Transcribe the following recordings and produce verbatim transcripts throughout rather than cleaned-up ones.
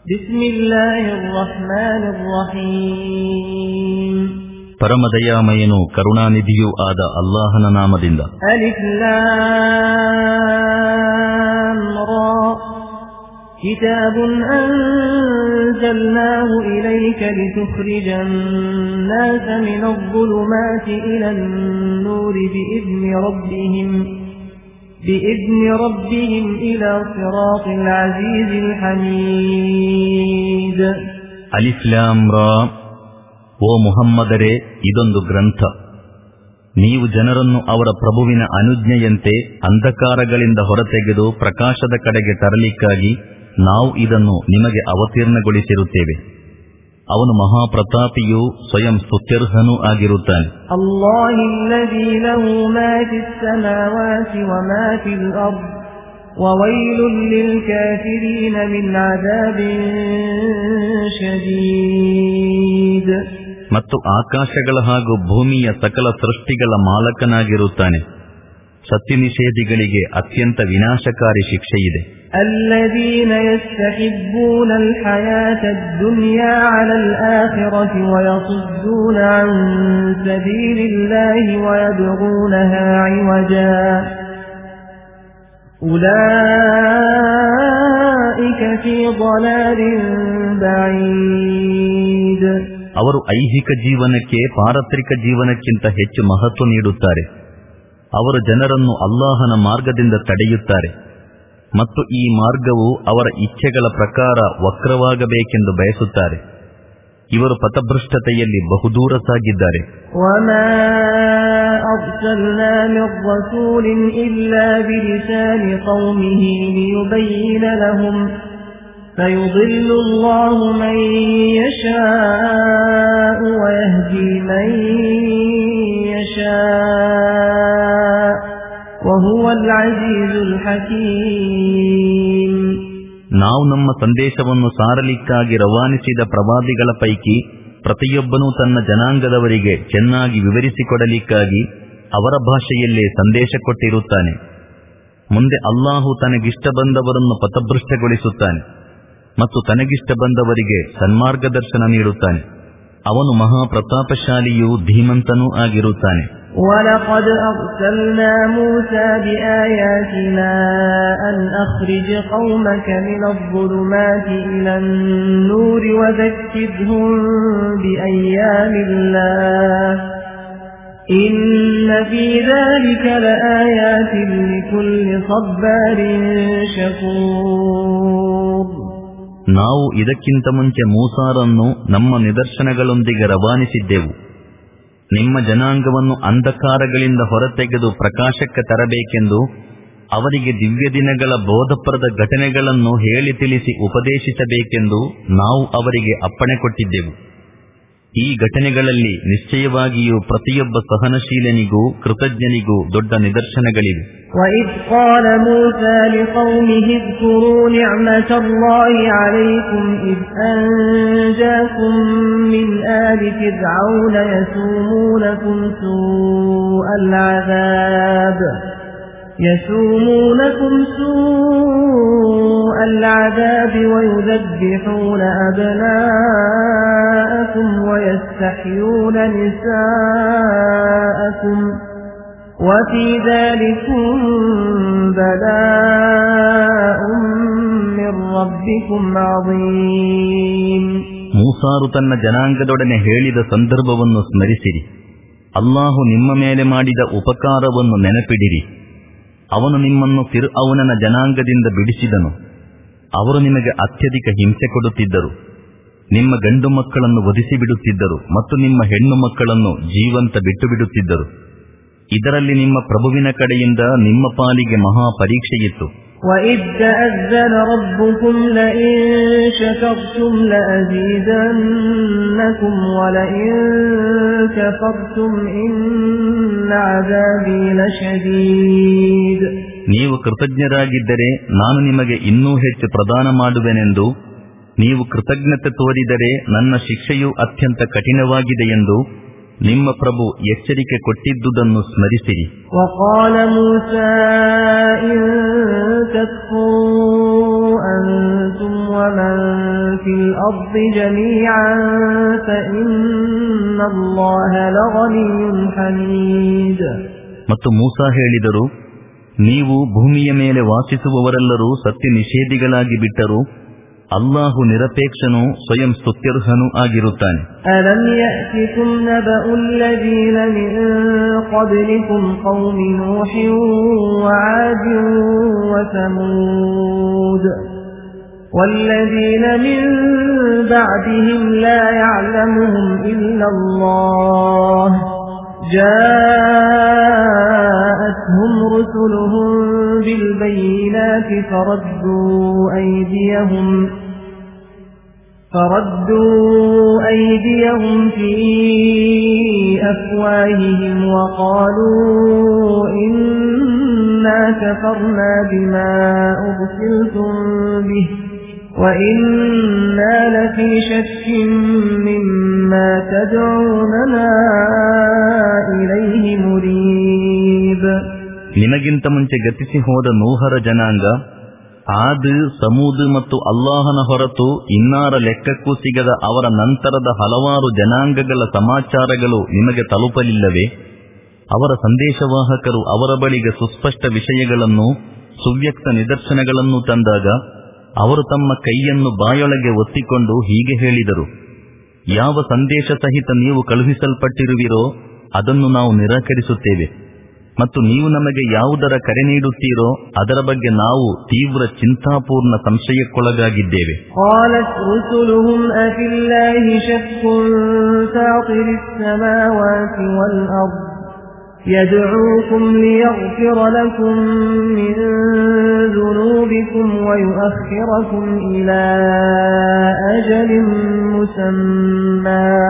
ಬಿಸ್ಮಿಲ್ಲಾಹಿರ್ ರಹ್ಮಾನಿರ್ ರಹೀಮ್. ಪರಮದಯಾಮಯನು ಕರುಣಾನಿಧಿಯೂ ಆದ ಅಲ್ಲಾಹನ ನಾಮದಿಂದ. ಅಲಿಫ್ ಲಾಮ್ ರಾ ಕಿತಾಬುನ್ ಅನ್ಜಲ್ನಾಹು ಇಲೈಕ ಲಿತುಖ್ರಿಜನ್ ನಾಸ ಮಿನಲ್ ظುಲುಮಾತಿ ಇಲನ್ ನೂರಿ ಬಿಇذن ರಬ್ಬಿಹಿಂ بإذن ربهم إلى صراط العزيز الحميد. ಅಲಿಫ್ ಲಾಮ್ ರಾ. ಓ ಮುಹಮ್ಮದರೇ, ಇದೊಂದು ಗ್ರಂಥ. ನೀವು ಜನರನ್ನು ಅವರ ಪ್ರಭುವಿನ ಅನುಜ್ಞೆಯಂತೆ ಅಂಧಕಾರಗಳಿಂದ ಹೊರತೆಗೆದು ಪ್ರಕಾಶದ ಕಡೆಗೆ ತರಲಿಕ್ಕಾಗಿ ನಾವು ಇದನ್ನು ನಿಮಗೆ ಅವತೀರ್ಣಗೊಳಿಸಿರುತ್ತೇವೆ. ಅವನು ಮಹಾಪ್ರತಾಪಿಯೂ ಸ್ವಯಂ ಸ್ತುತ್ಯರ್ಹನೂ ಆಗಿರುತ್ತಾನೆ. ಅಲ್ಲಾಹಿಲ್ಲದೀ ಲಹು ಮಾ ಫಿಸ್ ಸಮಾವಾತಿ ವಮಾ ಫಿಲ್ ಅರ್ದ್ ವವೈಲುಲ್ ಲಿಲ್ ಕಾಫಿರೀನ ಮಿನ್ ಅದಾಬಿನ್ ಶದೀದ್. ಮತ್ತು ಆಕಾಶಗಳ ಹಾಗೂ ಭೂಮಿಯ ಸಕಲ ಸೃಷ್ಟಿಗಳ ಮಾಲಕನಾಗಿರುತ್ತಾನೆ. ಸತ್ಯ ನಿಷೇಧಿಗಳಿಗೆ ಅತ್ಯಂತ ವಿನಾಶಕಾರಿ ಶಿಕ್ಷೆಯಿದೆ. الذين يستحبون الحياة الدنيا على الآخرة ويصدون عن سبيل الله ويبغونها عوجا أولئك في ضلال بعيد. ಅವರು ಐಹಿಕ ಜೀವನಕ್ಕೆ ಪಾರತ್ರಿಕ ಜೀವನಕ್ಕಿಂತ ಹೆಚ್ಚು ಮಹತ್ವ ನೀಡುತ್ತಾರೆ. ಅವರು ಜನರನ್ನು ಅಲ್ಲಾಹನ ಮಾರ್ಗದಿಂದ ತಡೆಯುತ್ತಾರೆ ಮತ್ತು ಈ ಮಾರ್ಗವು ಅವರ ಇಚ್ಛೆಗಳ ಪ್ರಕಾರ ವಕ್ರವಾಗಬೇಕೆಂದು ಬಯಸುತ್ತಾರೆ. ಇವರು ಪಥಭ್ರಷ್ಟತೆಯಲ್ಲಿ ಬಹುದೂರ ಸಾಗಿದ್ದಾರೆ. ವಮಾ ಅರ್ಸಲ್ನಾ ಮಿರ್ ರಸೂಲಿನ್ ಇಲ್ಲಾ ಬಿಲಿಸಾನಿ ಕೌಮಿಹಿ ಲಿಯುಬಯ್ಯಿನ ಲಹುಂ ಫಯುದಿಲ್ಲು ಅಲ್ಲಾಹು ಮನ್ ಯಶಾಅು ವಯಹ್ದಿ ಮನ್ ಯಶಾಅು ವಹುವಲ್ ಅಜೀಜುಲ್ ಹಕೀಮ್. ನಾವು ನಮ್ಮ ಸಂದೇಶವನ್ನು ಸಾರಲಿಕ್ಕಾಗಿ ರವಾನಿಸಿದ ಪ್ರವಾದಿಗಳ ಪೈಕಿ ಪ್ರತಿಯೊಬ್ಬನೂ ತನ್ನ ಜನಾಂಗದವರಿಗೆ ಚೆನ್ನಾಗಿ ವಿವರಿಸಿಕೊಡಲಿಕ್ಕಾಗಿ ಅವರ ಭಾಷೆಯಲ್ಲೇ ಸಂದೇಶ ಕೊಟ್ಟಿರುತ್ತಾನೆ. ಮುಂದೆ ಅಲ್ಲಾಹು ತನಗಿಷ್ಟ ಬಂದವರನ್ನು ಪಥಭ್ರಷ್ಟಗೊಳಿಸುತ್ತಾನೆ ಮತ್ತು ತನಗಿಷ್ಟ ಬಂದವರಿಗೆ ಸನ್ಮಾರ್ಗದರ್ಶನ ನೀಡುತ್ತಾನೆ. ಅವನು ಮಹಾಪ್ರತಾಪಶಾಲಿಯೂ ಧೀಮಂತನೂ ಆಗಿರುತ್ತಾನೆ. وَلَقَدْ أَرْسَلْنَا مُوسَى بِآيَاتِنَا أَنْ أَخْرِجْ قَوْمَكَ مِنَ الظُّلُمَاتِ إِلَى النُّورِ وَذَكِّرْهُم بِأَيَّامِ اللَّهِ إِنَّ فِي ذَلِكَ لَآيَاتٍ لِكُلِّ صَبَّارٍ شَكُورٍ. ನಾವು ಇದಕ್ಕಿಂತ ಮುಂಚೆ ಮೂಸಾರನ್ನು ನಮ್ಮ ನಿದರ್ಶನಗಳೊಂದಿಗೆ ರವಾನಿಸಿದ್ದೆವು. ನಿಮ್ಮ ಜನಾಂಗವನ್ನು ಅಂಧಕಾರಗಳಿಂದ ಹೊರತೆಗೆದು ಪ್ರಕಾಶಕ್ಕೆ ತರಬೇಕೆಂದು ಅವರಿಗೆ ದಿವ್ಯ ದಿನಗಳ ಬೋಧಪ್ರದ ಘಟನೆಗಳನ್ನು ಹೇಳಿ ತಿಳಿಸಿ ಉಪದೇಶಿಸಬೇಕೆಂದು ನಾವು ಅವರಿಗೆ ಅಪ್ಪಣೆ ಕೊಟ್ಟಿದ್ದೆವು. ಈ ಘಟನೆಗಳಲ್ಲಿ ನಿಶ್ಚಯವಾಗಿಯೂ ಪ್ರತಿಯೊಬ್ಬ ಸಹನಶೀಲನಿಗೂ ಕೃತಜ್ಞನಿಗೂ ದೊಡ್ಡ ನಿದರ್ಶನಗಳಿವೆ. وَإِذْ قَالَ مُوسَى لِقَوْمِهِ اذْكُرُوا نِعْمَةَ اللَّهِ عَلَيْكُمْ إِذْ أَنْجَاكُمْ مِنْ آلِ فِرْعَوْنَ يَسُومُونَكُمْ سُوءَ الْعَذَابِ يَسُومُونَكُمْ سُوءَ الْعَذَابِ وَيُذَبِّحُونَ أَبْنَاءَكُمْ وَيَسْتَحْيُونَ نِسَاءَكُمْ وَفِي ذَلِكُمْ بَلَاءٌ مِّن رَّبِّكُمْ عَظِيمٌ. ಮೂಸಾರು ತನ್ನ ಜನಾಂಗದೊಡನೆ ಹೇಳಿದ ಸಂದರ್ಭವನ್ನು ಸ್ಮರಿಸಿರಿ. ಅಲ್ಲಾಹು ನಿಮ್ಮ ಮೇಲೆ ಮಾಡಿದ ಉಪಕಾರವನ್ನು ನೆನಪಿಡಿರಿ. ಅವನು ನಿಮ್ಮನ್ನು ಫಿರ್ಔನನ ಜನಾಂಗದಿಂದ ಬಿಡಿಸಿದನು. ಅವರು ನಿಮಗೆ ಅತ್ಯಧಿಕ ಹಿಂಸೆ ಕೊಡುತ್ತಿದ್ದರು. ನಿಮ್ಮ ಗಂಡು ಮಕ್ಕಳನ್ನು ವಧಿಸಿಬಿಡುತ್ತಿದ್ದರು ಮತ್ತು ನಿಮ್ಮ ಹೆಣ್ಣು ಮಕ್ಕಳನ್ನು ಜೀವಂತ ಬಿಟ್ಟು ಬಿಡುತ್ತಿದ್ದರು. ಇದರಲ್ಲಿ ನಿಮ್ಮ ಪ್ರಭುವಿನ ಕಡೆಯಿಂದ ನಿಮ್ಮ ಪಾಲಿಗೆ ಮಹಾ ಪರೀಕ್ಷೆಯಿತ್ತು. وَإِذْ تَأَذَّنَ رَبُّكُمْ لَئِن شَكَرْتُمْ لَأَزِيدَنَّكُمْ وَلَئِن كَفَرْتُمْ إِنَّ عَذَابِي لَشَدِيدٌ. ನೀವು ಕೃತಜ್ಞರಾಗಿದ್ದರೆ ನಾನು ನಿಮಗೆ ಇನ್ನೂ ಹೆಚ್ಚು ಪ್ರದಾನ ಮಾಡುವೆನೆಂದು, ನೀವು ಕೃತಜ್ಞತೆ ತೋರಿದರೆ ನನ್ನ ಶಿಕ್ಷೆಯು ಅತ್ಯಂತ ಕಠಿಣವಾಗಿದೆ ಎಂದು ನಿಮ್ಮ ಪ್ರಭು ಎಚ್ಚರಿಕೆ ಕೊಟ್ಟಿದ್ದುದನ್ನು ಸ್ಮರಿಸಿರಿ. وَقَالَ مُوسَى إِن تَكْفُرُوا أَنْتُمْ وَمَنْ في الأرض جميعا فإن الله لغني حميد. ಮತ್ತು ಮೂಸಾ ಹೇಳಿದರು, ನೀವು ಭೂಮಿಯ ಮೇಲೆ ವಾಸಿಸುವವರೆಲ್ಲರೂ ಸತ್ಯ ನಿಷೇಧಿಗಳಾಗಿ ಬಿಟ್ಟರು, ಅಲ್ಲಾಹು ನಿರಪೇಕ್ಷನೂ ಸ್ವಯಂ ಸ್ತುತ್ಯರ್ಹನೂ ಆಗಿರುತ್ತಾನೆ. ಅಲಂ ಯಅತಿಕುಂ ನಬಉಲ್ ಲದೀನ ಮಿನ್ क़ಬ್ಲಿಕುಂ ಕೌಮಿ ನೂಹಿನ್ ವಆದಿನ್ ವಸಮೂದ್ ವಲ್ಲದೀನ ಮಿನ್ ಬಅದಿಹಿಂ ಲಾ ಯಅಲಮುಹುಂ ಇಲ್ಲಲ್ಲಾಹ್ جاءتهم رسلهم بالبينات فردوا أيديهم فردوا أيديهم في أفواههم وقالوا إنا كفرنا بما أرسلتم به وإنا لفي شك مما تدعوننا إليه مريب. ನಿನಗಿಂತ ಮುಂಚೆ ಗತಿಸಿ ಹೋದ ನೂಹರ ಜನಾಂಗ, ಆದ್, ಸಮೂದ್ ಮತ್ತು ಅಲ್ಲಾಹನ ಹೊರತು ಇನ್ನಾರ ಲೆಕ್ಕಕ್ಕೂ ಸಿಗದ ಅವರ ನಂತರದ ಹಲವಾರು ಜನಾಂಗಗಳ ಸಮಾಚಾರಗಳು ನಿಮಗೆ ತಲುಪಲಿಲ್ಲವೇ? ಅವರ ಸಂದೇಶವಾಹಕರು ಅವರ ಬಳಿಗೆ ಸುಸ್ಪಷ್ಟ ವಿಷಯಗಳನ್ನು, ಸುವ್ಯಕ್ತ ನಿದರ್ಶನಗಳನ್ನು ತಂದಾಗ ಅವರು ತಮ್ಮ ಕೈಯನ್ನು ಬಾಯೊಳಗೆ ಒತ್ತಿಕೊಂಡು ಹೀಗೆ ಹೇಳಿದರು, ಯಾವ ಸಂದೇಶ ಸಹಿತ ನೀವು ಕಳುಹಿಸಲ್ಪಟ್ಟಿರುವಿರೋ ಅದನ್ನು ನಾವು ನಿರಾಕರಿಸುತ್ತೇವೆ, ಮತ್ತು ನೀವು ನಮಗೆ ಯಾವುದರ ಕರೆ ನೀಡುತ್ತೀರೋ ಅದರ ಬಗ್ಗೆ ನಾವು ತೀವ್ರ ಚಿಂತಾಪೂರ್ಣ ಸಂಶಯಕ್ಕೊಳಗಾಗಿದ್ದೇವೆ. يدعوكم ليغفر لكم من ذنوبكم ويؤخركم إلى أجل مسمى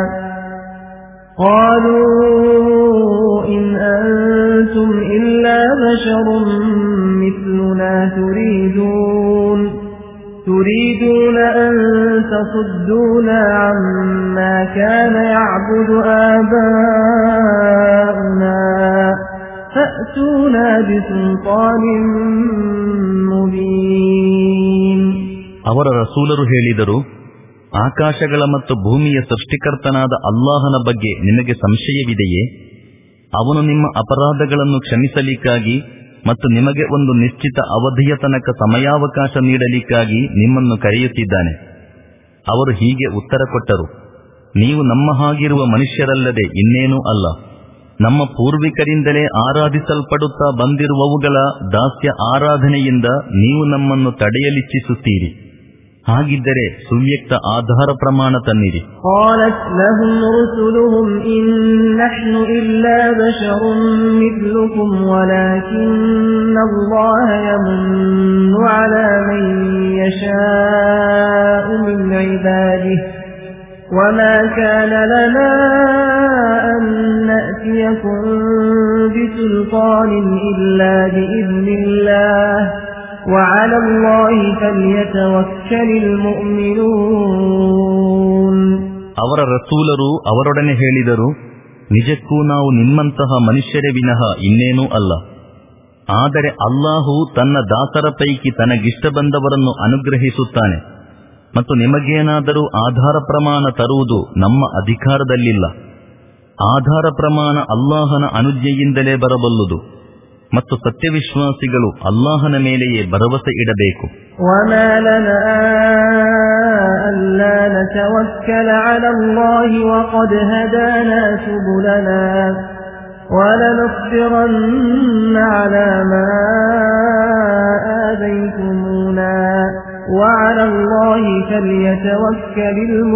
قالوا إن أنتم إلا بشر مثلنا تريدون تريدون أن تصدونا عما كان يعبد آباؤنا فأتونا بسلطان مبين. ಅವರ ರಸೂಲರು ಹೇಳಿದರು, ಆಕಾಶಗಳ ಮತ್ತು ಭೂಮಿಯ ಸೃಷ್ಟಿಕರ್ತನಾದ ಅಲ್ಲಾಹನ ಬಗ್ಗೆ ನಿಮಗೆ ಸಂಶಯವಿದೆಯೇ? ಅವನು ನಿಮ್ಮ ಅಪರಾಧಗಳನ್ನು ಕ್ಷಮಿಸಲಿಕ್ಕಾಗಿ ಮತ್ತು ನಿಮಗೆ ಒಂದು ನಿಶ್ಚಿತ ಅವಧಿಯ ತನಕ ಸಮಯಾವಕಾಶ ನೀಡಲಿಕ್ಕಾಗಿ ನಿಮ್ಮನ್ನು ಕರೆಯುತ್ತಿದ್ದಾನೆ. ಅವರು ಹೀಗೆ ಉತ್ತರ ಕೊಟ್ಟರು, ನೀವು ನಮ್ಮ ಹಾಗಿರುವ ಮನುಷ್ಯರಲ್ಲದೆ ಇನ್ನೇನೂ ಅಲ್ಲ. ನಮ್ಮ ಪೂರ್ವಿಕರಿಂದಲೇ ಆರಾಧಿಸಲ್ಪಡುತ್ತಾ ಬಂದಿರುವವುಗಳ ದಾಸ್ಯ ಆರಾಧನೆಯಿಂದ ನೀವು ನಮ್ಮನ್ನು ತಡೆಯಲಿಚ್ಛಿಸುತ್ತೀರಿ. ಹಾಗಿದ್ದರೆ ಸುವ್ಯಕ್ತ ಆಧಾರ ಪ್ರಮಾಣ ತನ್ನಿರಿ. قالت لهم رسلهم إن نحن إلا بشر مثلكم ولكن الله يمن على من يشاء من عباده وما كان لنا أن نأتيكم بسلطان إلا بإذن الله وعلى الله فليتوكل المؤمنون. ಅವರ ರಸೂಲರು ಅವರೊಡನೆ ಹೇಳಿದರು, ನಿಜಕ್ಕೂ ನಾವು ನಿಮ್ಮಂತಹ ಮನುಷ್ಯರೇ ವಿನಃ ಇನ್ನೇನೂ ಅಲ್ಲ. ಆದರೆ ಅಲ್ಲಾಹು ತನ್ನ ದಾಸರ ಪೈಕಿ ತನಗಿಷ್ಟ ಬಂದವರನ್ನು ಅನುಗ್ರಹಿಸುತ್ತಾನೆ, ಮತ್ತು ನಿಮಗೇನಾದರೂ ಆಧಾರ ಪ್ರಮಾಣ ತರುವುದು ನಮ್ಮ ಅಧಿಕಾರದಲ್ಲಿಲ್ಲ. ಆಧಾರ ಪ್ರಮಾಣ ಅಲ್ಲಾಹನ ಅನುಜ್ಞೆಯಿಂದಲೇ ಬರಬಲ್ಲುದು, ಮತ್ತು ಸತ್ಯವಿಶ್ವಾಸಿಗಳು ಅಲ್ಲಾಹನ ಮೇಲೆಯೇ ಭರವಸೆ ಇಡಬೇಕು. وما لنا ألا نتوكل على الله وقد هدانا سبلنا ولنصبرن على ما آذيتمونا وعلى الله فليتوكل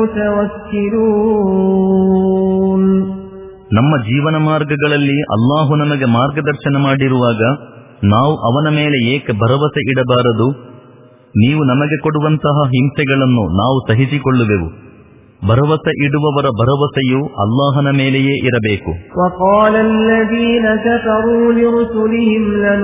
المتوكلون. ನಮ್ಮ ಜೀವನ ಮಾರ್ಗಗಳಲ್ಲಿ ಅಲ್ಲಾಹು ನಮಗೆ ಮಾರ್ಗದರ್ಶನ ಮಾಡಿರುವಾಗ ನಾವು ಅವನ ಮೇಲೆ ಏಕೆ ಭರವಸೆ ಇಡಬಾರದು? ನೀವು ನಮಗೆ ಕೊಡುವಂತಹ ಹಿಂಸೆಗಳನ್ನು ನಾವು ಸಹಿಸಿಕೊಳ್ಳುವೆವು. ಭರವಸೆ ಇಡುವವರ ಭರವಸೆಯು ಅಲ್ಲಾಹನ ಮೇಲೆಯೇ ಇರಬೇಕು. وقال الذين كفروا لرسلهم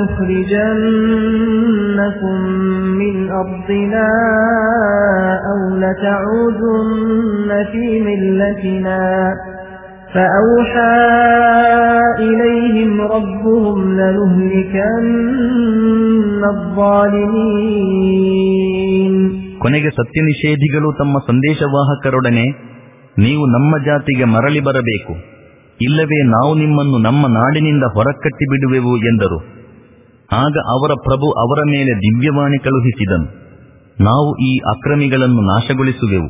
لنخرجنكم من أرضنا أو لتعودن في ملتنا فأوحى إليهم ربهم لنهلكن الظالمين ಕೊನೆಗೆ ಸತ್ಯನಿಷೇಧಿಗಳು ತಮ್ಮ ಸಂದೇಶವಾಹಕರೊಡನೆ, ನೀವು ನಮ್ಮ ಜಾತಿಗೆ ಮರಳಿ ಬರಬೇಕು, ಇಲ್ಲವೇ ನಾವು ನಿಮ್ಮನ್ನು ನಮ್ಮ ನಾಡಿನಿಂದ ಹೊರಕಟ್ಟಿ ಬಿಡುವೆವು ಎಂದರು. ಆಗ ಅವರ ಪ್ರಭು ಅವರ ಮೇಲೆ ದಿವ್ಯವಾಣಿ ಕಳುಹಿಸಿದನು, ನಾವು ಈ ಅಕ್ರಮಿಗಳನ್ನು ನಾಶಗೊಳಿಸುವೆವು.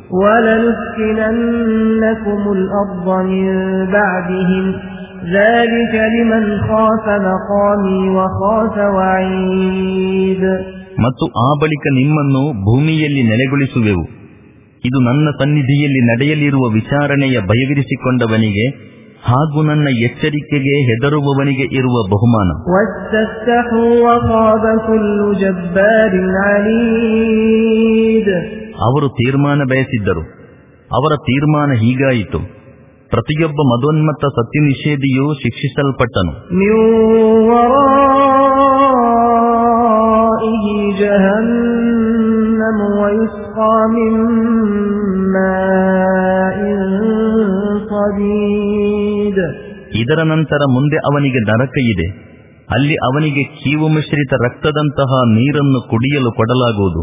ಮತ್ತು ಆ ಬಳಿಕ ನಿಮ್ಮನ್ನು ಭೂಮಿಯಲ್ಲಿ ನೆಲೆಗೊಳಿಸುವೆವು. ಇದು ನನ್ನ ಸನ್ನಿಧಿಯಲ್ಲಿ ನಡೆಯಲಿರುವ ವಿಚಾರಣೆಯ ಭಯವಿರಿಸಿಕೊಂಡವನಿಗೆ ಹಾಗೂ ನನ್ನ ಎಚ್ಚರಿಕೆಗೆ ಹೆದರುವವನಿಗೆ ಇರುವ ಬಹುಮಾನ. ಅವರು ತೀರ್ಮಾನ ಬಯಸಿದ್ದರು, ಅವರ ತೀರ್ಮಾನ ಹೀಗಾಯಿತು, ಪ್ರತಿಯೊಬ್ಬ ಮದೋನ್ಮತ್ತ ಸತ್ಯ ನಿಷೇಧಿಯೂ ಶಿಕ್ಷಿಸಲ್ಪಟ್ಟನು. ಇದರ ನಂತರ ಮುಂದೆ ಅವನಿಗೆ ನರಕ ಇದೆ, ಅಲ್ಲಿ ಅವನಿಗೆ ಕೀವು ಮಿಶ್ರಿತ ರಕ್ತದಂತಹ ನೀರನ್ನು ಕುಡಿಯಲು ಕೊಡಲಾಗುವುದು.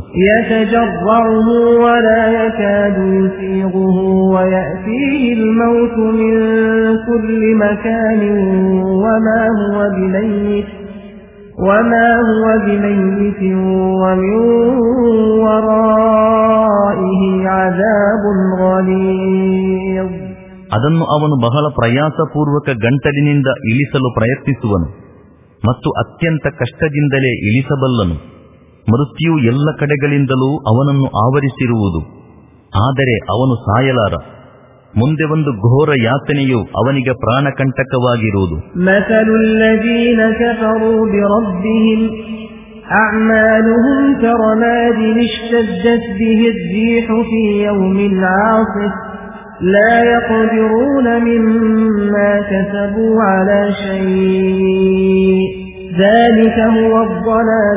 ಅದನ್ನು ಅವನು ಬಹಳ ಪ್ರಯಾಸಪೂರ್ವಕ ಗಂಟಲಿನಿಂದ ಇಳಿಸಲು ಪ್ರಯತ್ನಿಸುವನು ಮತ್ತು ಅತ್ಯಂತ ಕಷ್ಟದಿಂದಲೇ ಇಳಿಸಬಲ್ಲನು. ಮೃತ್ಯು ಎಲ್ಲ ಕಡೆಗಳಿಂದಲೂ ಅವನನ್ನು ಆವರಿಸಿರುವುದು, ಆದರೆ ಅವನು ಸಾಯಲಾರ. ಮುಂದೆ ಒಂದು ಘೋರ ಯಾತನೆಯು ಅವನಿಗೆ ಪ್ರಾಣಕಂಟಕವಾಗಿರುವುದು. لا يقدرون مما كسبوا على شيء ذلك هو الضلال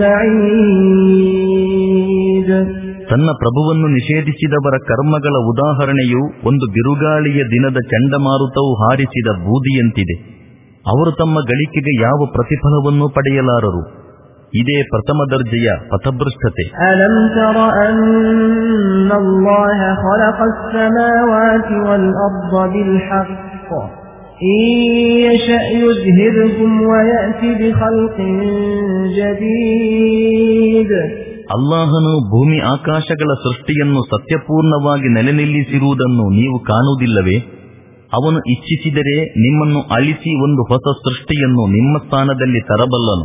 البعيد. ತನ್ನ ಪ್ರಭುವನ್ನು ನಿಷೇಧಿಸಿದವರ ಕರ್ಮಗಳ ಉದಾಹರಣೆಯು ಒಂದು ಬಿರುಗಾಳಿಯ ದಿನದ ಚಂಡಮಾರುತವು ಹಾರಿಸಿದ ಬೂದಿಯಂತಿದೆ. ಅವರು ತಮ್ಮ ಗಳಿಕೆಗೆ ಯಾವ ಪ್ರತಿಫಲವನ್ನು ಪಡೆಯಲಾರರು. ಇದೇ ಪ್ರಥಮ ದರ್ಜೆಯ ಪಥಭ್ರಷ್ಟತೆ. ಅಲಂ ತರ ಅನ್ನಲ್ಲಾಹ ಖಲಖಸ್ ಸಮಾವಾತಿ ವಲ್ ಅರ್ದ ಬಿಲ್ ಹಕ್ ಇನ್ ಯಶಾ ಯುದ್ಹಿಬ್ಕುಂ ವಯಅತಿ ಬಿಖಲ್ಕಿನ್ ಜದೀದ್. ಅಲ್ಲಾಹನು ಭೂಮಿ ಆಕಾಶಗಳ ಸೃಷ್ಟಿಯನ್ನು ಸತ್ಯಪೂರ್ಣವಾಗಿ ನೆಲೆ ನಿಲ್ಲಿಸಿರುವುದನ್ನು ನೀವು ಕಾಣುವುದಿಲ್ಲವೇ? ಅವನು ಇಚ್ಛಿಸಿದರೆ ನಿಮ್ಮನ್ನು ಅಳಿಸಿ ಒಂದು ಹೊಸ ಸೃಷ್ಟಿಯನ್ನು ನಿಮ್ಮ ಸ್ಥಾನದಲ್ಲಿ ತರಬಲ್ಲನು.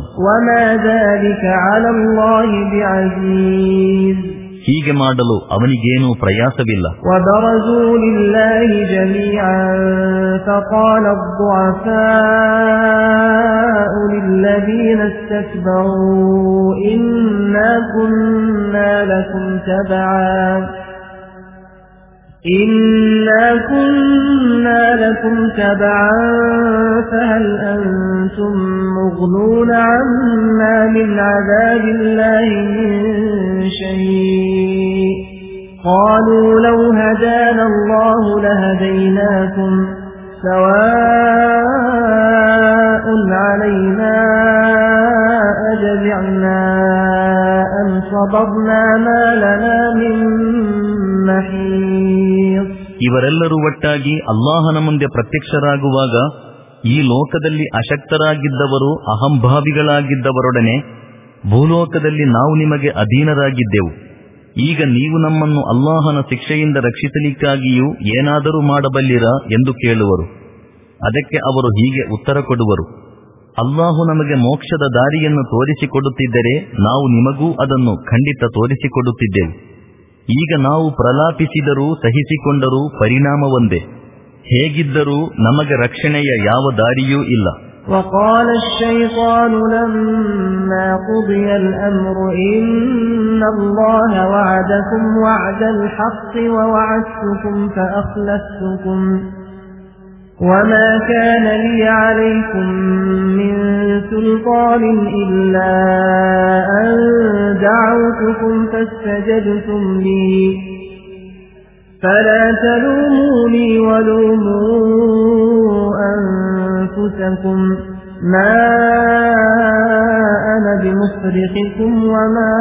ಹೀಗೆ ಮಾಡಲು ಅವನಿಗೇನೂ ಪ್ರಯಾಸವಿಲ್ಲ. إِنَّا كُنَّا لَكُمْ تَبَعًا فَهَلْ أَنْتُمْ مُغْنُونَ عَنَّا مِنْ عَذَابِ اللَّهِ مِنْ شَيْءٍ قَالُوا لَوْ هَدَانَا اللَّهُ لَهَدَيْنَاكُمْ سَوَاءٌ عَلَيْنَا أَجَزِعْنَا أَمْ صَبَرْنَا مَا لَنَا مِنْ محيص. ಇವರೆಲ್ಲರೂ ಒಟ್ಟಾಗಿ ಅಲ್ಲಾಹನ ಮುಂದೆ ಪ್ರತ್ಯಕ್ಷರಾಗುವಾಗ ಈ ಲೋಕದಲ್ಲಿ ಅಶಕ್ತರಾಗಿದ್ದವರು ಅಹಂಭಾವಿಗಳಾಗಿದ್ದವರೊಡನೆ ಭೂಲೋಕದಲ್ಲಿ ನಾವು ನಿಮಗೆ ಅಧೀನರಾಗಿದ್ದೆವು. ಈಗ ನೀವು ನಮ್ಮನ್ನು ಅಲ್ಲಾಹನ ಶಿಕ್ಷೆಯಿಂದ ರಕ್ಷಿಸಲಿಕ್ಕಾಗಿಯೂ ಏನಾದರೂ ಮಾಡಬಲ್ಲಿರಾ ಎಂದು ಕೇಳುವರು. ಅದಕ್ಕೆ ಅವರು ಹೀಗೆ ಉತ್ತರ ಕೊಡುವರು, ಅಲ್ಲಾಹು ನಮಗೆ ಮೋಕ್ಷದ ದಾರಿಯನ್ನು ತೋರಿಸಿಕೊಡುತ್ತಿದ್ದರೆ ನಾವು ನಿಮಗೂ ಅದನ್ನು ಖಂಡಿತ ತೋರಿಸಿಕೊಡುತ್ತಿದ್ದೆವು. ಈಗ ನಾವು ಪ್ರಲಾಪಿಸಿದರೂ ಸಹಿಸಿಕೊಂಡರೂ ಪರಿಣಾಮ ಒಂದೇ. ಹೇಗಿದ್ದರೂ ನಮಗೆ ರಕ್ಷಣೆಯ ಯಾವ ದಾರಿಯೂ ಇಲ್ಲ. وقال الشيطان لما قضي الأمر إن الله وعدكم وعد الحق ووعدتكم فأخلفتكم وما كان لي عليكم من سلطان إلا أن دعوتكم فاستجبتم لي فلا تلوموني ولوموا أنفسكم ما أنا بمصرخكم وما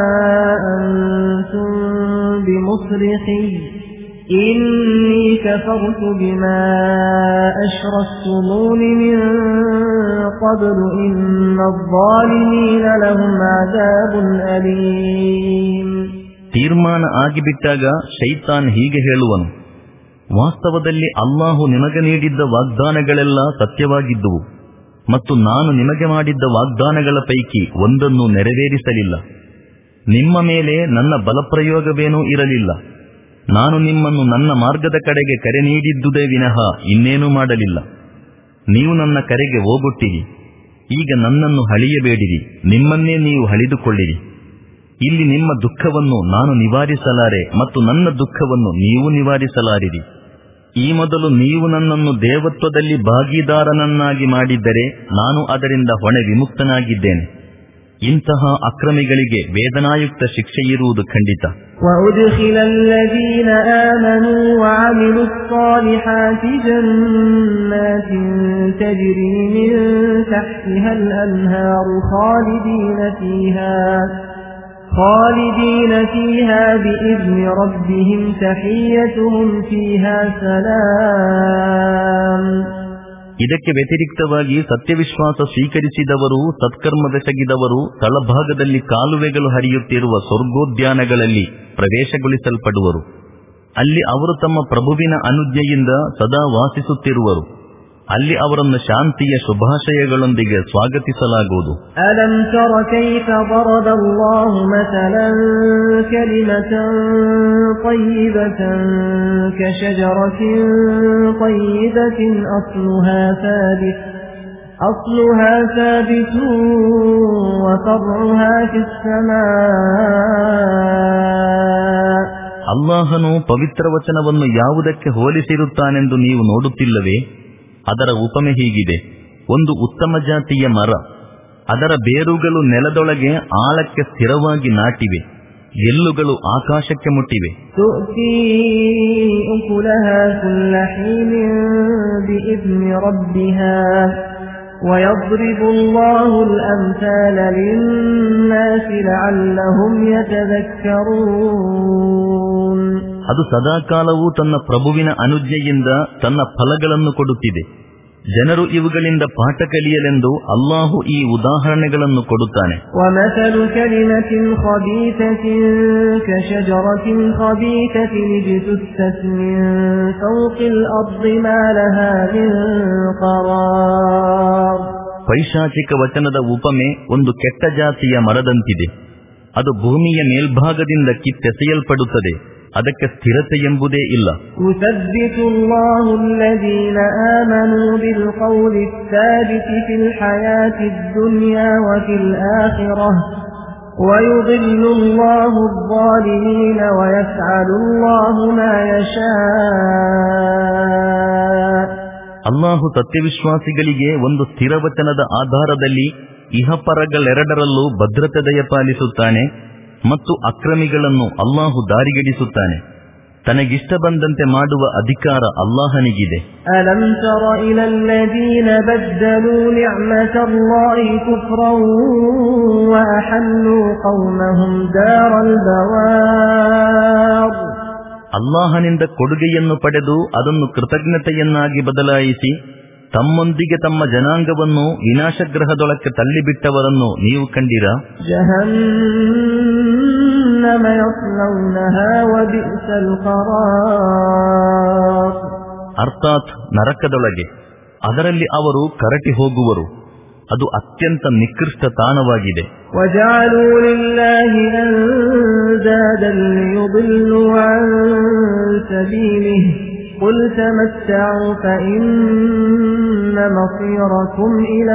أنتم بمصرخي إني كفرت بما أشركتمون من قبل إن الظالمين لهم عذاب أليم. ತೀರ್ಮಾನ ಆಗಿಬಿಟ್ಟಾಗ ಶೈತಾನ್ ಹೀಗೆ ಹೇಳುವನು, ವಾಸ್ತವದಲ್ಲಿ ಅಲ್ಲಾಹು ನಿಮಗೆ ನೀಡಿದ್ದ ವಾಗ್ದಾನಗಳೆಲ್ಲ ಸತ್ಯವಾಗಿದ್ದುವು ಮತ್ತು ನಾನು ನಿಮಗೆ ಮಾಡಿದ್ದ ವಾಗ್ದಾನಗಳ ಪೈಕಿ ಒಂದನ್ನು ನೆರವೇರಿಸಲಿಲ್ಲ. ನಿಮ್ಮ ಮೇಲೆ ನನ್ನ ಬಲಪ್ರಯೋಗವೇನೂ ಇರಲಿಲ್ಲ. ನಾನು ನಿಮ್ಮನ್ನು ನನ್ನ ಮಾರ್ಗದ ಕಡೆಗೆ ಕರೆ ನೀಡಿದ್ದುದೇ ವಿನಃ ಇನ್ನೇನೂ ಮಾಡಲಿಲ್ಲ. ನೀವು ನನ್ನ ಕರೆಗೆ ಹೋಗುಟ್ಟಿರಿ. ಈಗ ನನ್ನನ್ನು ಹಳಿಯಬೇಡಿರಿ, ನಿಮ್ಮನ್ನೇ ನೀವು ಹಳಿದುಕೊಳ್ಳಿರಿ. ಇಲ್ಲಿ ನಿಮ್ಮ ದುಃಖವನ್ನು ನಾನು ನಿವಾರಿಸಲಾರೆ ಮತ್ತು ನನ್ನ ದುಃಖವನ್ನು ನೀವು ನಿವಾರಿಸಲಾರಿರಿ. ಈ ಮೊದಲು ನೀವು ನನ್ನನ್ನು ದೇವತ್ವದಲ್ಲಿ ಭಾಗೀದಾರನನ್ನಾಗಿ ಮಾಡಿದ್ದರೆ ನಾನು ಅದರಿಂದ ಹೊಣೆ ವಿಮುಕ್ತನಾಗಿದ್ದೇನೆ. ಇಂತಹ ಅಕ್ರಮಿಗಳಿಗೆ ವೇದನಾಯುಕ್ತ ಶಿಕ್ಷೆಯಿರುವುದು ಖಂಡಿತ. وَأُدْخِلَ الَّذِينَ آمَنُوا وَعَمِلُوا الصَّالِحَاتِ جَنَّاتٍ تَجْرِي مِن تَحْتِهَا الْأَنْهَارُ خَالِدِينَ فِيهَا خالدين فيها بإذن ربهم تحيتهم فيها سلام. ಇದಕ್ಕೆ ವ್ಯತಿರಿಕ್ತವಾಗಿ ಸತ್ಯವಿಶ್ವಾಸ ಸ್ವೀಕರಿಸಿದವರು, ಸತ್ಕರ್ಮವೆಸಗಿದವರು ತಳಭಾಗದಲ್ಲಿ ಕಾಲುವೆಗಳು ಹರಿಯುತ್ತಿರುವ ಸ್ವರ್ಗೋದ್ಯಾನಗಳಲ್ಲಿ ಪ್ರವೇಶಗೊಳಿಸಲ್ಪಡುವರು. ಅಲ್ಲಿ ಅವರು ತಮ್ಮ ಪ್ರಭುವಿನ ಅನುಜ್ಞೆಯಿಂದ ಸದಾ ವಾಸಿಸುತ್ತಿರುವರು. ಅಲ್ಲಿ ಅವರನ್ನು ಶಾಂತಿಯ ಶುಭಾಶಯಗಳೊಂದಿಗೆ ಸ್ವಾಗತಿಸಲಾಗುವುದು. ಅಲಂ ತರ ಕೈಫ ضرب الله مثلا كلمة طيبة كشجرة طيبة أصلها ثابت أصلها ثابت وفرعها في السماء. ಅಲ್ಲಾಹನು ಪವಿತ್ರ ವಚನವನ್ನು ಯಾವುದಕ್ಕೆ ಹೋಲಿಸಿರುತ್ತಾನೆಂದು ನೀವು ನೋಡುತ್ತಿಲ್ಲವೇ? ಅದರ ಉಪಮೆ ಹೀಗಿದೆ: ಒಂದು ಉತ್ತಮ ಜಾತಿಯ ಮರ, ಅದರ ಬೇರುಗಳು ನೆಲದೊಳಗೆ ಆಳಕ್ಕೆ ಸ್ಥಿರವಾಗಿ ನಾಟಿವೆ, ಎಲ್ಲುಗಳು ಆಕಾಶಕ್ಕೆ ಮುಟ್ಟಿವೆ. ಅದು ಸದಾಕಾಲವೂ ತನ್ನ ಪ್ರಭುವಿನ ಅನುಜ್ಞೆಯಿಂದ ತನ್ನ ಫಲಗಳನ್ನು ಕೊಡುತ್ತಿದೆ. ಜನರು ಇವುಗಳಿಂದ ಪಾಠ ಕಲಿಯಲೆಂದು ಅಲ್ಲಾಹು ಈ ಉದಾಹರಣೆಗಳನ್ನು ಕೊಡುತ್ತಾನೆ. ಪೈಶಾಚಿಕ ವಚನದ ಉಪಮೆ ಒಂದು ಕೆಟ್ಟ ಜಾತಿಯ ಮರದಂತಿದೆ. ಅದು ಭೂಮಿಯ ಮೇಲ್ಭಾಗದಿಂದ ಕಿತ್ತೆಸೆಯಲ್ಪಡುತ್ತದೆ, ಅದಕ್ಕೆ ಸ್ಥಿರತೆ ಎಂಬುದೇ ಇಲ್ಲ. ಅಲ್ಲಾಹು ಸತ್ಯವಿಶ್ವಾಸಿಗಳಿಗೆ ಒಂದು ಸ್ಥಿರವಚನದ ಆಧಾರದಲ್ಲಿ ಇಹಪರಗಳೆರಡರಲ್ಲೂ ಭದ್ರತೆ ದಯಪಾಲಿಸುತ್ತಾನೆ ಮತ್ತು ಅಕ್ರಮಿಗಳನ್ನು ಅಲ್ಲಾಹು ದಾರಿಗೆಡಿಸುತ್ತಾನೆ. ತನಗಿಷ್ಟ ಬಂದಂತೆ ಮಾಡುವ ಅಧಿಕಾರ ಅಲ್ಲಾಹನಿಗಿದೆ. ಅಲಂ ತರ ಇಲಲ್ಲದೀನ ಬದ್ದಲೂ ನಿಅಮತಲ್ಲಾಹಿ ಕುಫ್ರನ್ ವಅಹಲ್ಲೂ ಕೌಮಹುಂ ದಾರಲ್ ಬವಾರ್. ಅಲ್ಲಾಹನಿಂದ ಕೊಡುಗೆಯನ್ನು ಪಡೆದು ಅದನ್ನು ಕೃತಜ್ಞತೆಯನ್ನಾಗಿ ಬದಲಾಯಿಸಿ ತಮ್ಮೊಂದಿಗೆ ತಮ್ಮ ಜನಾಂಗವನ್ನು ವಿನಾಶಗ್ರಹದೊಳಕ್ಕೆ ತಳ್ಳಿಬಿಟ್ಟವರನ್ನು ನೀವು ಕಂಡಿರಾ? ಜಹನ್ನಮ ಯಸ್ಲೌನಹಾ ವಬಿಸಲ್ ಖರಾರ್. ಅರ್ಥಾತ್ ನರಕದೊಳಗೆ, ಅದರಲ್ಲಿ ಅವರು ಕರಟಿ ಹೋಗುವರು, ಅದು ಅತ್ಯಂತ ನಿಕೃಷ್ಟ ತಾಣವಾಗಿದೆ. ವಜಅಲೂ ಲಿಲ್ಲಾಹಿ ಅಂದಾದನ್ ಲಿಯುದಿಲ್ಲು ಅನ್ ಸಬೀಲಿಹಿ قل تمتعوا فإن مصيركم إلى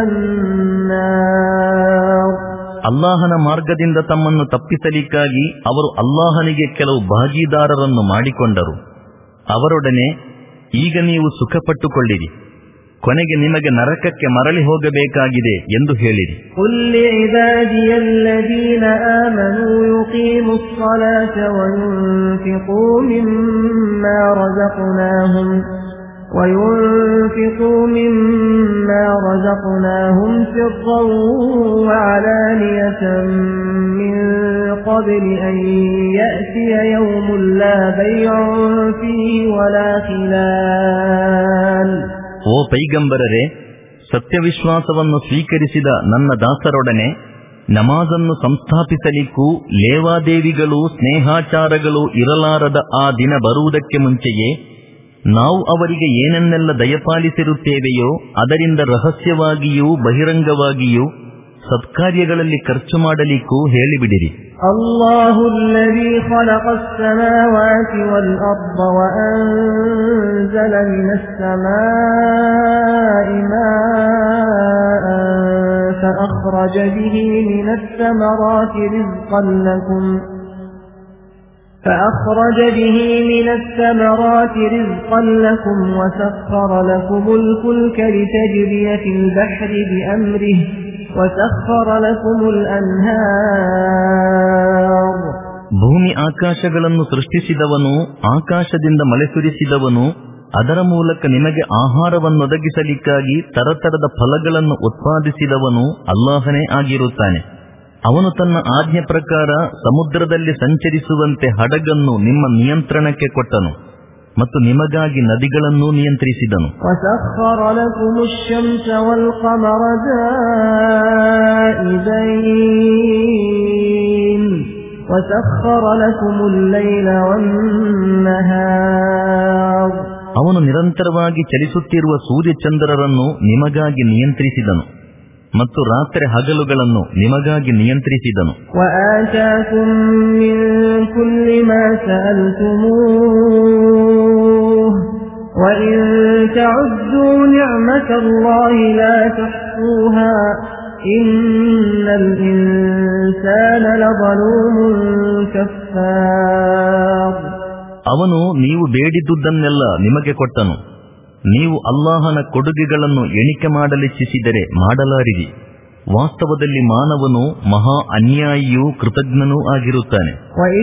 النار. ಅಲ್ಲಾಹನ ಮಾರ್ಗದಿಂದ ತಮ್ಮನ್ನು ತಪ್ಪಿಸಲಿಕ್ಕಾಗಿ ಅವರು ಅಲ್ಲಾಹನಿಗೆ ಕೆಲವು ಭಾಗೀದಾರರನ್ನು ಮಾಡಿಕೊಂಡರು. ಅವರೊಡನೆ ಈಗ ನೀವು ಸುಖಪಟ್ಟುಕೊಳ್ಳಿರಿ, ಕೊನೆಗೆ ನಿಮಗೆ ನರಕಕ್ಕೆ ಮರಳಿ ಹೋಗಬೇಕಾಗಿದೆ ಎಂದು ಹೇಳಿರಿ. قل لعبادي الذين آمنوا يقيموا الصلاة وينفقوا مما رزقناهم وينفقوا مما رزقناهم سرا وعلانية من قبل أن يأتي يوم لا بيع فيه ولا خلال. ಓ ಪೈಗಂಬರರೇ, ಸತ್ಯವಿಶ್ವಾಸವನ್ನು ಸ್ವೀಕರಿಸಿದ ನನ್ನ ದಾಸರೊಡನೆ ನಮಾಜನ್ನು ಸಂಸ್ಥಾಪಿಸಲಿಕ್ಕೂ ಲೇವಾದೇವಿಗಳು ಸ್ನೇಹಾಚಾರಗಳು ಇರಲಾರದ ಆ ದಿನ ಬರುವುದಕ್ಕೆ ಮುಂಚೆಯೇ ನಾವು ಅವರಿಗೆ ಏನನ್ನೆಲ್ಲ ದಯಪಾಲಿಸಿರುತ್ತೇವೆಯೋ ಅದರಿಂದ ರಹಸ್ಯವಾಗಿಯೂ ಬಹಿರಂಗವಾಗಿಯೂ ಸತ್ಕಾರ್ಯಗಳಲ್ಲಿ ಖರ್ಚು ಮಾಡಲಿಕ್ಕೂ ಹೇಳಿಬಿಡಿರಿ. ಅಲ್ಲಾಹು ಅಲ್ಲಜೀ ಖಲಕಸ್ ಸಮಾವಾತಿ ವಲ್ ಅರ್ದ ವಅನ್ಜಲ ಮಿನಸ್ ಸಮಾಇ ಮಾಅನ್ ಫಅಖ್ರಜ ಬಿಹಿ ಮಿನಸ್ ಸಮರಾತಿ ರಿಜ್ಕನ್ ಲಕುಂ فأخرج به من الثمرات رزقا لكم وسخر لكم الفلك لتجري في البحر بأمره وسخر لكم الأنهار. ಭೂಮಿ ಆಕಾಶಗಳನ್ನು ಸೃಷ್ಟಿಸಿದವನು, ಆಕಾಶದಿಂದ ಮಳೆ ಸುರಿಸಿದವನು, ಅದರ ಮೂಲಕ ನಿಮಗೆ ಆಹಾರವನ್ನೊದಗಿಸಲಿಕ್ಕಾಗಿ ತರತರದ ಫಲಗಳನ್ನು ಉತ್ಪಾದಿಸಿದವನು ಅಲ್ಲಾಹನೇ ಆಗಿರುತ್ತಾನೆ. ಅವನು ತನ್ನ ಆಜ್ಞೆ ಪ್ರಕಾರ ಸಮುದ್ರದಲ್ಲಿ ಸಂಚರಿಸುವಂತೆ ಹಡಗನ್ನು ನಿಮ್ಮ ನಿಯಂತ್ರಣಕ್ಕೆ ಕೊಟ್ಟನು ಮತ್ತು ನಿಮಗಾಗಿ ನದಿಗಳನ್ನು ನಿಯಂತ್ರಿಸಿದನು. ಅವನು ನಿರಂತರವಾಗಿ ಚಲಿಸುತ್ತಿರುವ ಸೂರ್ಯಚಂದ್ರರನ್ನು ನಿಮಗಾಗಿ ನಿಯಂತ್ರಿಸಿದನು ಮತ್ತು ರಾತ್ರಿ ಹಗಲುಗಳನ್ನು ನಿಮಗಾಗಿ ನಿಯಂತ್ರಿಸಿದನು. ಅವನು ನೀವು ಬೇಡಿದುದನ್ನೆಲ್ಲ ನಿಮಗೆ ಕೊಟ್ಟನು. ನೀವು ಅಲ್ಲಾಹನ ಕೊಡುಗೆಗಳನ್ನು ಎಣಿಕೆ ಮಾಡಲಿಚ್ಛಿಸಿದರೆ ಮಾಡಲಾರಿರಿ. ವಾಸ್ತವದಲ್ಲಿ ಮಾನವನು ಮಹಾ ಅನ್ಯಾಯಿಯೂ ಕೃತಜ್ಞನೂ ಆಗಿರುತ್ತಾನೆ.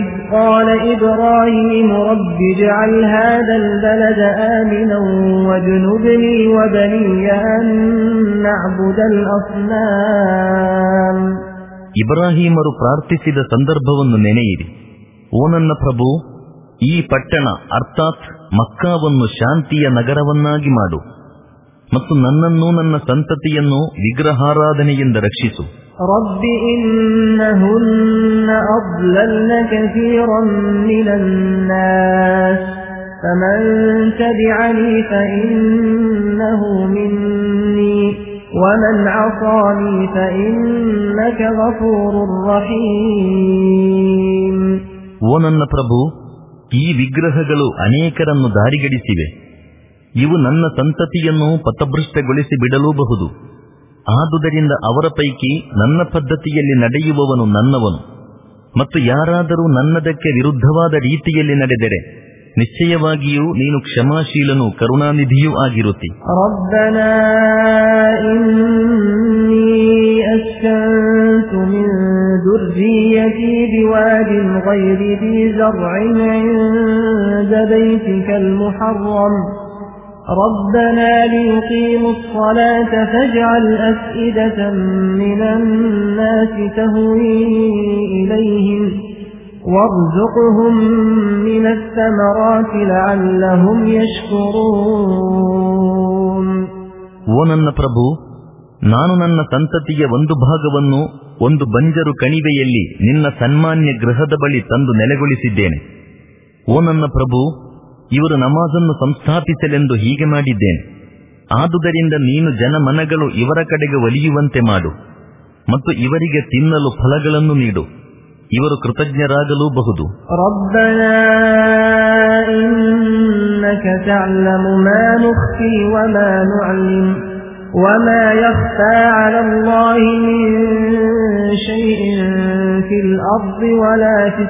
ಇಬ್ರಾಹಿಮರು ಪ್ರಾರ್ಥಿಸಿದ ಸಂದರ್ಭವನ್ನು ನೆನೆಯಿರಿ. ಓ ನನ್ನ ಪ್ರಭು, ಈ ಪಟ್ಟಣ ಅರ್ಥಾತ್ ಮಕ್ಕಾವನ್ನು ಶಾಂತಿಯ ನಗರವನ್ನಾಗಿ ಮಾಡು ಮತ್ತು ನನ್ನನ್ನು ನನ್ನ ಸಂತತಿಯನ್ನು ವಿಗ್ರಹಾರಾಧನೆಯಿಂದ ರಕ್ಷಿಸು. ರಬ್ಬಿ ಇನ್ನಹುನ್ನ ಅದ್ಲಲ್ನ ಕಸೀರನ್ ಮಿನನ್ ನಾಸ್ ಫಮನ್ ತಬಿಅನಿ ಫಇನ್ನಹು ಮಿನ್ನೀ ವಮನ್ ಅಸಾನಿ ಫಇನ್ನಕ ಗಫೂರುರ್ ರಹೀಮ್. ಓ ನನ್ನ ಪ್ರಭು, ಈ ವಿಗ್ರಹಗಳು ಅನೇಕರನ್ನು ದಾರಿಗಡಿಸಿವೆ. ಇವು ನನ್ನ ಸಂತತಿಯನ್ನು ಪಥಭ್ರಷ್ಟಗೊಳಿಸಿ ಬಿಡಲೂಬಹುದು. ಆದುದರಿಂದ ಅವರ ಪೈಕಿ ನನ್ನ ಪದ್ಧತಿಯಲ್ಲಿ ನಡೆಯುವವನು ನನ್ನವನು, ಮತ್ತು ಯಾರಾದರೂ ನನ್ನದಕ್ಕೆ ವಿರುದ್ಧವಾದ ರೀತಿಯಲ್ಲಿ ನಡೆದರೆ ನಿಶ್ಚಯವಾಗಿಯೂ ನೀನು ಕ್ಷಮಾಶೀಲನು ಕರುಣಾನಿಧಿಯೂ ಆಗಿರುತ್ತಿ. ರಬ್ಬನಾ ಇನ್ನೀ ಅಸ್ಕಂತು ಮಿನ್ ذريتي بواد غير ذي زرع عند بيتك المحرم ربنا ليقيموا الصلاة فاجعل أفئدة من الناس تهوي إليهم وارزقهم من الثمرات لعلهم يشكرون. ಓ ನನ್ನ ಪ್ರಭು, ನಾನು ನನ್ನ ಸಂತತಿಯ ಒಂದು ಭಾಗವನ್ನು ಒಂದು ಬಂಜರು ಕಣಿವೆಯಲ್ಲಿ ನಿನ್ನ ಸನ್ಮಾನ್ಯ ಗೃಹದ ಬಳಿ ತಂದು ನೆಲೆಗೊಳಿಸಿದ್ದೇನೆ. ಓ ನನ್ನ ಪ್ರಭು, ಇವರು ನಮಾಜನ್ನು ಸಂಸ್ಥಾಪಿಸಲೆಂದು ಹೀಗೆ ಮಾಡಿದ್ದೇನೆ. ಆದುದರಿಂದ ನೀನು ಜನಮನಗಳು ಇವರ ಕಡೆಗೆ ಒಲಿಯುವಂತೆ ಮಾಡು ಮತ್ತು ಇವರಿಗೆ ತಿನ್ನಲು ಫಲಗಳನ್ನು ನೀಡು. ಇವರು ಕೃತಜ್ಞರಾಗಲೂಬಹುದು. ರಬ್ಬನಾ ಇನ್ನಕ ತಅಲಮು ಮಾ ನುಖ್ಫಿ ವಮಾ ನುಅಲಿನ್ وما يخفى على الله من شيء في الأرض ولا في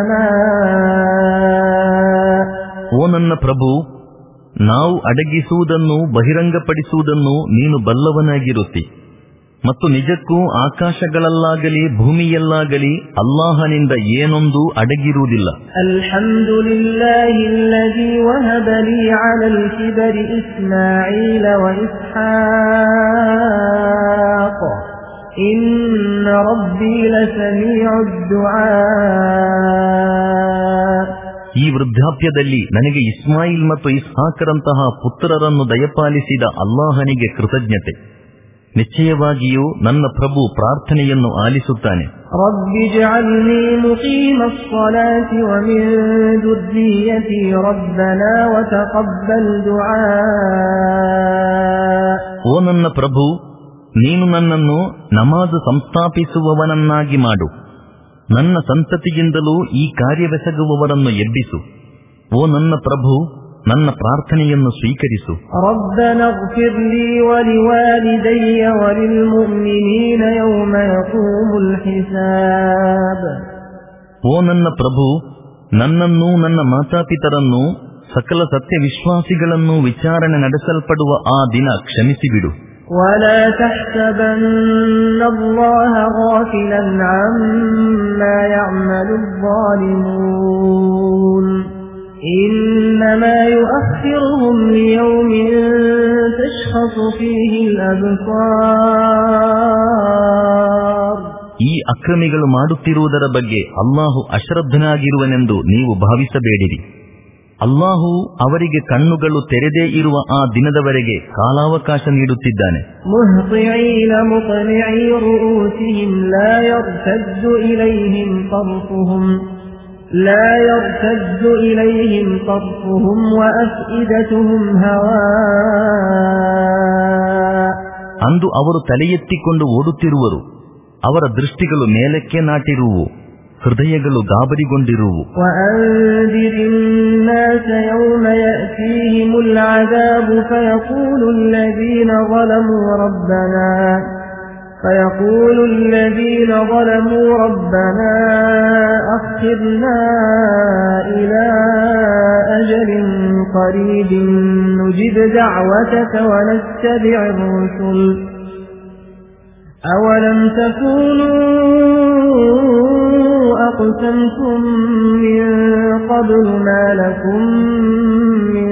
السماء. ಓ ನನ್ನ ಪ್ರಭು, ನಾವು ಅಡಗಿಸುವುದನ್ನು ಬಹಿರಂಗಪಡಿಸುವುದನ್ನು ನೀನು ಬಲ್ಲವನಾಗಿರುತ್ತಿ ಮತ್ತು ನಿಜಕ್ಕೂ ಆಕಾಶಗಳಲ್ಲಾಗಲಿ ಭೂಮಿಯಲ್ಲಾಗಲಿ ಅಲ್ಲಾಹನಿಂದ ಏನೊಂದು ಅಡಗಿರುವುದಿಲ್ಲ. ಅಲ್ಹಮ್ದುಲಿಲ್ಲಾಹಿಲ್ಲಜೀ وهب لي على الكبر إسماعيل وإسحاق إن ربي لسميع الدعاء. ಈ ವೃದ್ಧಾಪ್ಯದಲ್ಲಿ ನನಗೆ ಇಸ್ಮಾಯಿಲ್ ಮತ್ತು ಇಸ್ಹಾಕರಂತಹ ಪುತ್ರರನ್ನು ದಯಪಾಲಿಸಿದ ಅಲ್ಲಾಹನಿಗೆ ಕೃತಜ್ಞತೆ. ನಿಶ್ಚಯವಾಗಿಯೂ ನನ್ನ ಪ್ರಭು ಪ್ರಾರ್ಥನೆಯನ್ನು ಆಲಿಸುತ್ತಾನೆ. ರಬ್ಬಿ ಜಅಲ್ನಿ ಮುಕೀಮಸ್ ಸಲಾತಿ ವ ಮಿನ್ ದುರ್ರಿಯತಿ ರಬ್ಬನಾ ವ ತಕಬ್ಬಲ್ ದುಆ. ಓ ನನ್ನ ಪ್ರಭು, ನೀನು ನನ್ನನ್ನು ನಮಾಜ್ ಸಂಸ್ಥಾಪಿಸುವವನನ್ನಾಗಿ ಮಾಡು, ನನ್ನ ಸಂತತಿಯಿಂದಲೂ ಈ ಕಾರ್ಯವೆಸಗುವವರನ್ನು ಎಬ್ಬಿಸು. ಓ ನನ್ನ ಪ್ರಭು, ನನ್ನ ಪ್ರಾರ್ಥನೆಯನ್ನು ಸ್ವೀಕರಿಸು. ರಬ್ಬನಾ ಇಗ್ಫಿರ್ ಲೀ ವ ಲಿವಾಲಿದಯ್ಯ ವ ಲಿಲ್ಮುಮಿನೀನ ಯೌಮ ಯಕೂಮುಲ್ ಹಿಸಾಬ್. ಓ ನನ್ನ ಪ್ರಭು, ನನ್ನನ್ನು ನನ್ನ ಮಾತಾಪಿತರನ್ನು ಸಕಲ ಸತ್ಯವಿಶ್ವಾಸಿಗಳನ್ನು ವಿಚಾರಣೆ ನಡೆಸಲ್ಪಡುವ ಆ ದಿನ ಕ್ಷಮಿಸಿಬಿಡು. ولا تحسبن الله غافلا عما يعمل الظالمون إنما يؤخرهم ليوم تشخص فيه الأبصار. ಈ ಅಕ್ರಮಿಗಳು ಮಾಡುತ್ತಿರುವುದರ ಬಗ್ಗೆ ಅಲ್ಲಾಹು ಅಶ್ರದ್ಧನಾಗಿರುವನೆಂದು ನೀವು ಭಾವಿಸಬೇಡಿರಿ. ಅಲ್ಲಾಹು ಅವರಿಗೆ ಕಣ್ಣುಗಳು ತೆರೆದೇ ಇರುವ ಆ ದಿನದವರೆಗೆ ಕಾಲಾವಕಾಶ ನೀಡುತ್ತಿದ್ದಾನೆ. ಮುಹ್ತಿঈನ ಮುqni'i ರೂಸಿಹಿಂ ಲಾ ಯರ್ತದ್ದು ಇಲೈಹಿಂ ತರ್ಫುಹುಂ ಲಾ ಯರ್ತದ್ದು ಇಲೈಹಿಂ ತರ್ಫುಹುಂ ವ ಅಫ್ಇದತುಹುಂ ಹವಾ. ಅಂದು ಅವರು ತಲೆ ಎತ್ತಿಕೊಂಡು ಓಡುತ್ತಿರುವರು, ಅವರ ದೃಷ್ಟಿಗಳು ಮೇಲಕ್ಕೆ ನಾಟಿರುವು, ಹೃದಯಗಳು ಗಾಬರಿಗೊಂಡಿರುವು. وأنذر الناس يوم يأتيهم العذاب فيقول الذين ظلموا ربنا فيقول الذين ظلموا ربنا أخرنا إلى أجل قريب نجب دعوتك ونتبع الرسل أولم تكونوا أقسمتم من قبل ما لكم من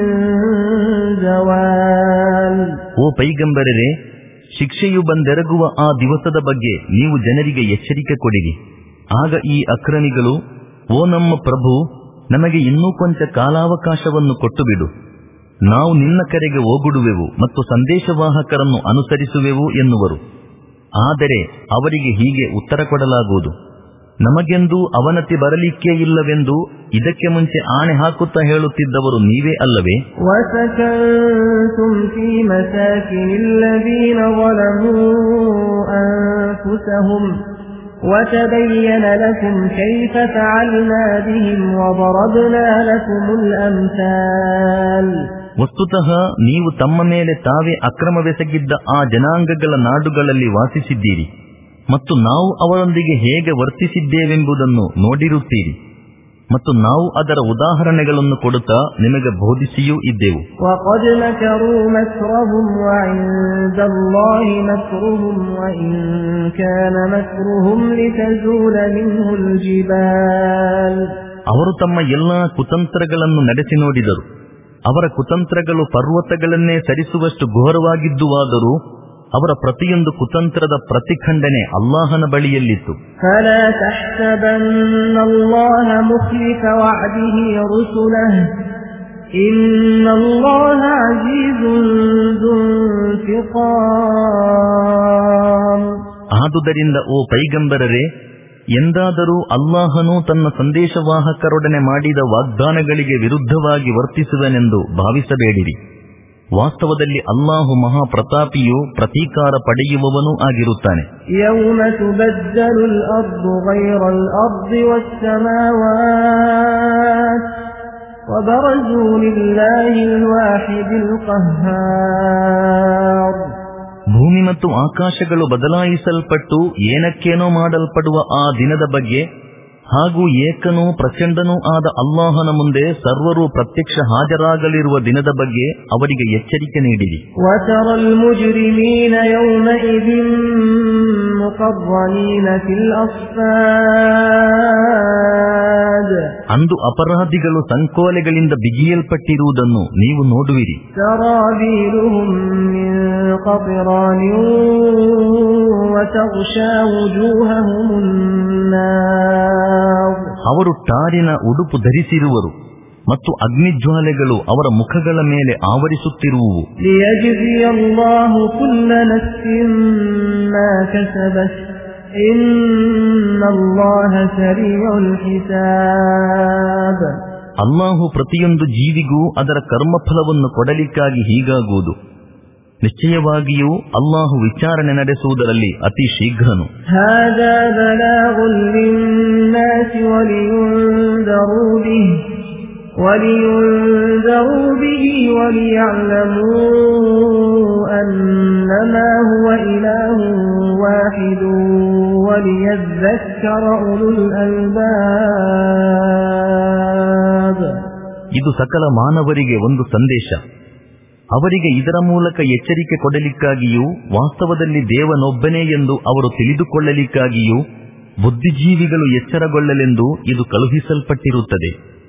زوال. ಓ ಪೈಗಂಬರರೇ, ಶಿಕ್ಷೆಯು ಬಂದೆರಗುವ ಆ ದಿವಸದ ಬಗ್ಗೆ ನೀವು ಜನರಿಗೆ ಎಚ್ಚರಿಕೆ ಕೊಡಿರಿ. ಆಗ ಈ ಅಕ್ರಮಿಗಳು, ಓ ನಮ್ಮ ಪ್ರಭು, ನಮಗೆ ಇನ್ನೂ ಕೊಂಚ ಕಾಲಾವಕಾಶವನ್ನು ಕೊಟ್ಟುಬಿಡು, ನಾವು ನಿನ್ನ ಕರೆಗೆ ಓಗುಡುವೆವು ಮತ್ತು ಸಂದೇಶವಾಹಕರನ್ನು ಅನುಸರಿಸುವೆವು ಎನ್ನುವರು. ಆದರೆ ಅವರಿಗೆ ಹೀಗೆ ಉತ್ತರ ಕೊಡಲಾಗುವುದು, ನಮಗೆಂದೂ ಅವನತಿ ಬರಲಿಕ್ಕೇ ಇಲ್ಲವೆಂದು ಇದಕ್ಕೆ ಮುಂಚೆ ಆಣೆ ಹಾಕುತ್ತಾ ಹೇಳುತ್ತಿದ್ದವರು ನೀವೇ ಅಲ್ಲವೇ? ವಸಕಂತುಂ ಫೀ ಮಸಾಕಿನಿಲ್ಲದೀನ ظಲಮೂ ಅನ್ಫುಸಹುಂ ವತಬಯ್ಯನ ಲಕುಂ ಕೈಫ ಫಅಲ್ನಾ ಬಿಹಿಂ ವದರಬ್ನಾ ಲಕುಮುಲ್ ಅಮ್ಸಾಲ್. ವಸ್ತುತಃ ನೀವು ತಮ್ಮ ಮೇಲೆ ತಾವೇ ಅಕ್ರಮವೆಸಗಿದ್ದ ಆ ಜನಾಂಗಗಳ ನಾಡುಗಳಲ್ಲಿ ವಾಸಿಸಿದ್ದೀರಿ ಮತ್ತು ನಾವು ಅವರೊಂದಿಗೆ ಹೇಗೆ ವರ್ತಿಸಿದ್ದೇವೆಂಬುದನ್ನು ನೋಡಿರುತ್ತೀರಿ ಮತ್ತು ನಾವು ಅದರ ಉದಾಹರಣೆಗಳನ್ನು ಕೊಡುತ್ತಾ ನಿಮಗೆ ಬೋಧಿಸಿಯೂ ಇದ್ದೆವು. وَقَدْ مَكَرُوا مَكْرَهُمْ وَعِندَ اللَّهِ مَكْرُهُمْ وَإِنْ كَانَ مَكْرُهُمْ لِتَزُولَ مِنْهُ الْجِبَالُ. ಅವರು ತಮ್ಮ ಎಲ್ಲಾ ಕುತಂತ್ರಗಳನ್ನು ನಡೆಸಿ ನೋಡಿದರು. ಅವರ ಕುತಂತ್ರಗಳು ಪರ್ವತಗಳನ್ನೇ ಸರಿಸುವಷ್ಟು ಘೋರವಾಗಿದ್ದುವಾದರೂ ಅವರ ಪ್ರತಿಯೊಂದು ಕುತಂತ್ರದ ಪ್ರತಿಖಂಡನೆ ಅಲ್ಲಾಹನ ಬಳಿಯಲ್ಲಿತ್ತು. فَلَا تَحْسَبَنَّ اللَّهَ مُخْلِفَ وَعْدِهِ رُسُلَهُ إِنَّ اللَّهَ عَزِيزٌ ذُو انْتِقَامٍ. ಆದುದರಿಂದ ಓ ಪೈಗಂಬರರೇ, ಎಂದಾದರೂ ಅಲ್ಲಾಹನು ತನ್ನ ಸಂದೇಶವಾಹಕರೊಡನೆ ಮಾಡಿದ ವಾಗ್ದಾನಗಳಿಗೆ ವಿರುದ್ಧವಾಗಿ ವರ್ತಿಸುವನೆಂದು ಭಾವಿಸಬೇಡಿರಿ. ವಾಸ್ತವದಲ್ಲಿ ಅಲ್ಲಾಹು ಮಹಾಪ್ರತಾಪಿಯೂ ಪ್ರತೀಕಾರ ಪಡೆಯುವವನೂ ಆಗಿರುತ್ತಾನೆ. ಯೌಮ ತುಬದ್ದಲು ಅಲ್-ಅರ್ದು ಗೈರ ಅಲ್-ಅರ್ದಿ ವಸ್-ಸಮಾವಾತ್ ವಬರಜೂ ಲಿಲ್ಲಾಹಿ ಅಲ್-ವಾಹಿದಿ ಅಲ್-ಕಹ್ಹಾರ್. ಭೂಮಿ ಮತ್ತು ಆಕಾಶಗಳು ಬದಲಾಯಿಸಲ್ಪಟ್ಟು ಏನಕ್ಕೇನೋ ಮಾಡಲ್ಪಡುವ ಆ ದಿನದ ಬಗ್ಗೆ ಹಾಗೂ ಏಕನೂ ಪ್ರಚಂಡನೂ ಆದ ಅಲ್ಲಾಹನ ಮುಂದೆ ಸರ್ವರೂ ಪ್ರತ್ಯಕ್ಷ ಹಾಜರಾಗಲಿರುವ ದಿನದ ಬಗ್ಗೆ ಅವರಿಗೆ ಎಚ್ಚರಿಕೆ ನೀಡಿರಿ. ಅಂದು ಅಪರಾಧಿಗಳು ಸಂಕೋಲೆಗಳಿಂದ ಬಿಗಿಯಲ್ಪಟ್ಟಿರುವುದನ್ನು ನೀವು ನೋಡುವಿರಿ. ಅವರು ಟಾರಿನ ಉಡುಪು ಧರಿಸಿರುವರು ಮತ್ತು ಅಗ್ನಿಜ್ವಾಲೆಗಳು ಅವರ ಮುಖಗಳ ಮೇಲೆ ಆವರಿಸುತ್ತಿರುವುವು. ಅಲ್ಲಾಹು ಪ್ರತಿಯೊಂದು ಜೀವಿಗೂ ಅದರ ಕರ್ಮಫಲವನ್ನು ಕೊಡಲಿಕ್ಕಾಗಿ ಹೀಗಾಗುವುದು. ನಿಶ್ಚಯವಾಗಿಯೂ ಅಲ್ಲಾಹು ವಿಚಾರಣೆ ನಡೆಸುವುದರಲ್ಲಿ ಅತಿ ಶೀಘ್ರನು. ಇದು ಸಕಲ ಮಾನವರಿಗೆ ಒಂದು ಸಂದೇಶ. ಅವರಿಗೆ ಇದರ ಮೂಲಕ ಎಚ್ಚರಿಕೆ ಕೊಡಲಿಕ್ಕಾಗಿಯೂ ವಾಸ್ತವದಲ್ಲಿ ದೇವನೊಬ್ಬನೇ ಎಂದು ಅವರು ತಿಳಿದುಕೊಳ್ಳಲಿಕ್ಕಾಗಿಯೂ ಬುದ್ಧಿಜೀವಿಗಳು ಎಚ್ಚರಗೊಳ್ಳಲೆಂದು ಇದು ಕಳುಹಿಸಲ್ಪಟ್ಟಿರುತ್ತದೆ.